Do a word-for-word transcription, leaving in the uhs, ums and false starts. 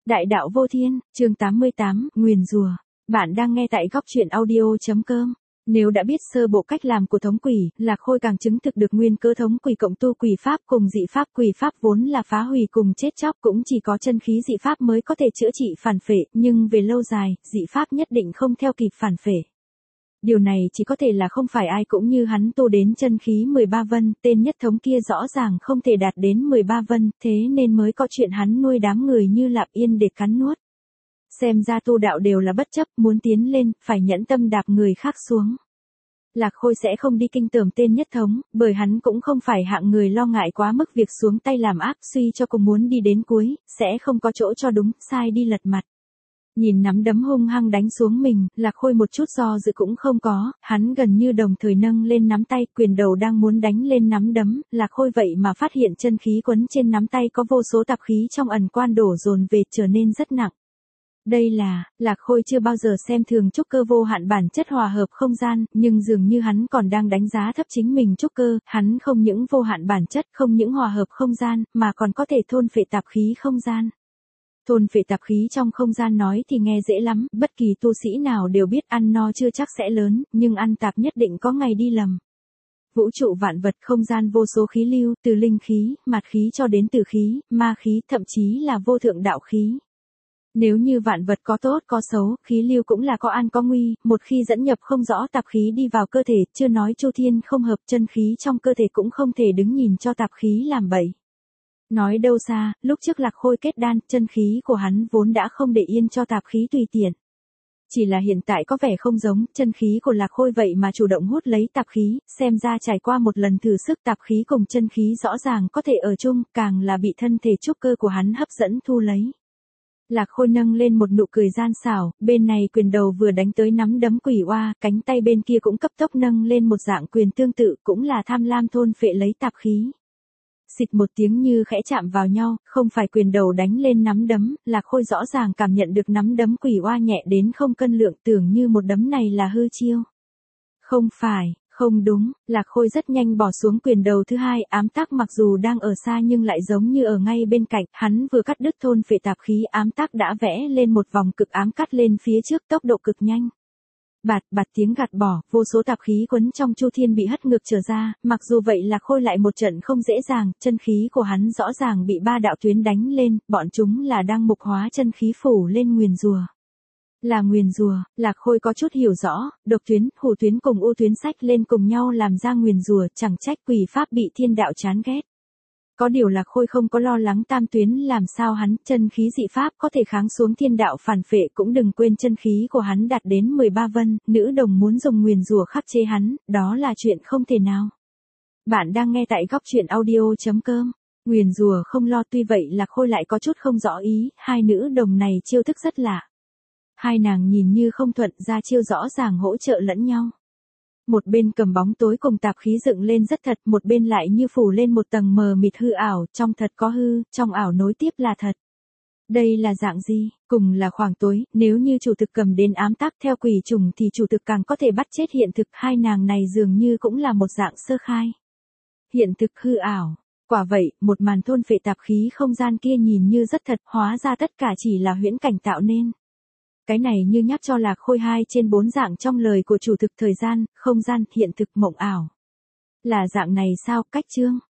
Đại đạo vô thiên, chương tám mươi tám, nguyền rủa. Bạn đang nghe tại góc truyện audio.com. Nếu đã biết sơ bộ cách làm của thống quỷ, Lạc Khôi càng chứng thực được nguyên cơ thống quỷ cộng tu quỷ pháp cùng dị pháp. Quỷ pháp vốn là phá hủy cùng chết chóc, cũng chỉ có chân khí dị pháp mới có thể chữa trị phản phệ, nhưng về lâu dài, dị pháp nhất định không theo kịp phản phệ. Điều này chỉ có thể là không phải ai cũng như hắn tu đến chân khí mười ba vân, tên nhất thống kia rõ ràng không thể đạt đến mười ba vân, thế nên mới có chuyện hắn nuôi đám người như Lạp Yên để cắn nuốt. Xem ra tu đạo đều là bất chấp, muốn tiến lên, phải nhẫn tâm đạp người khác xuống. Lạc Khôi sẽ không đi kinh tởm tên nhất thống, bởi hắn cũng không phải hạng người lo ngại quá mức việc xuống tay làm ác, suy cho cùng muốn đi đến cuối, sẽ không có chỗ cho đúng, sai đi lật mặt. Nhìn nắm đấm hung hăng đánh xuống mình, Lạc Khôi một chút do dự cũng không có, hắn gần như đồng thời nâng lên nắm tay, quyền đầu đang muốn đánh lên nắm đấm, Lạc Khôi vậy mà phát hiện chân khí quấn trên nắm tay có vô số tạp khí trong ẩn quan đổ dồn về, trở nên rất nặng. Đây là, Lạc Khôi chưa bao giờ xem thường trúc cơ vô hạn bản chất hòa hợp không gian, nhưng dường như hắn còn đang đánh giá thấp chính mình trúc cơ, hắn không những vô hạn bản chất, không những hòa hợp không gian, mà còn có thể thôn phệ tạp khí không gian. Thôn phệ tạp khí trong không gian nói thì nghe dễ lắm, bất kỳ tu sĩ nào đều biết ăn no chưa chắc sẽ lớn, nhưng ăn tạp nhất định có ngày đi lầm. Vũ trụ vạn vật không gian vô số khí lưu, từ linh khí, mạt khí cho đến tử khí, ma khí, thậm chí là vô thượng đạo khí. Nếu như vạn vật có tốt có xấu, khí lưu cũng là có an có nguy, một khi dẫn nhập không rõ tạp khí đi vào cơ thể, chưa nói chu thiên không hợp, chân khí trong cơ thể cũng không thể đứng nhìn cho tạp khí làm bậy. Nói đâu xa, lúc trước Lạc Khôi kết đan, chân khí của hắn vốn đã không để yên cho tạp khí tùy tiện. Chỉ là hiện tại có vẻ không giống, chân khí của Lạc Khôi vậy mà chủ động hút lấy tạp khí, xem ra trải qua một lần thử sức tạp khí cùng chân khí rõ ràng có thể ở chung, càng là bị thân thể trúc cơ của hắn hấp dẫn thu lấy. Lạc Khôi nâng lên một nụ cười gian xảo, bên này quyền đầu vừa đánh tới nắm đấm quỷ oa, cánh tay bên kia cũng cấp tốc nâng lên một dạng quyền tương tự, cũng là tham lam thôn phệ lấy tạp khí. Xịt một tiếng như khẽ chạm vào nhau, không phải quyền đầu đánh lên nắm đấm, Lạc Khôi rõ ràng cảm nhận được nắm đấm quỷ oa nhẹ đến không cân lượng, tưởng như một đấm này là hư chiêu. Không phải, không đúng, Lạc Khôi rất nhanh bỏ xuống quyền đầu thứ hai, ám tác mặc dù đang ở xa nhưng lại giống như ở ngay bên cạnh, hắn vừa cắt đứt thôn phệ tạp khí, ám tác đã vẽ lên một vòng cực ám cắt lên phía trước tốc độ cực nhanh. Bạt bạt tiếng gạt bỏ, vô số tạp khí quấn trong chu thiên bị hất ngược trở ra, mặc dù vậy Lạc Khôi lại một trận không dễ dàng, chân khí của hắn rõ ràng bị ba đạo tuyến đánh lên, bọn chúng là đang mục hóa chân khí phủ lên nguyền rủa. Là nguyền rủa, Lạc Khôi có chút hiểu rõ, độc tuyến, hủ tuyến cùng u tuyến sách lên cùng nhau làm ra nguyền rủa, chẳng trách quỷ pháp bị thiên đạo chán ghét. Có điều Lạc Khôi không có lo lắng tam tuyến làm sao hắn, chân khí dị pháp có thể kháng xuống thiên đạo phản phệ, cũng đừng quên chân khí của hắn đạt đến mười ba vân, nữ đồng muốn dùng nguyền rủa khắc chế hắn, đó là chuyện không thể nào. Bạn đang nghe tại góc truyện audio.com. Nguyền rủa không lo, tuy vậy Lạc Khôi lại có chút không rõ ý, hai nữ đồng này chiêu thức rất lạ. Hai nàng nhìn như không thuận ra chiêu rõ ràng hỗ trợ lẫn nhau. Một bên cầm bóng tối cùng tạp khí dựng lên rất thật, một bên lại như phủ lên một tầng mờ mịt hư ảo, trong thật có hư, trong ảo nối tiếp là thật. Đây là dạng gì? Cùng là khoảng tối, nếu như chủ thực cầm đến ám tác theo quỷ trùng thì chủ thực càng có thể bắt chết hiện thực, hai nàng này dường như cũng là một dạng sơ khai. Hiện thực hư ảo. Quả vậy, một màn thôn phệ tạp khí không gian kia nhìn như rất thật, hóa ra tất cả chỉ là huyễn cảnh tạo nên. Cái này như nhắc cho Lạc Khôi hai trên bốn dạng trong lời của chủ thực, thời gian, không gian, hiện thực, mộng ảo. Là dạng này sao, cách chương.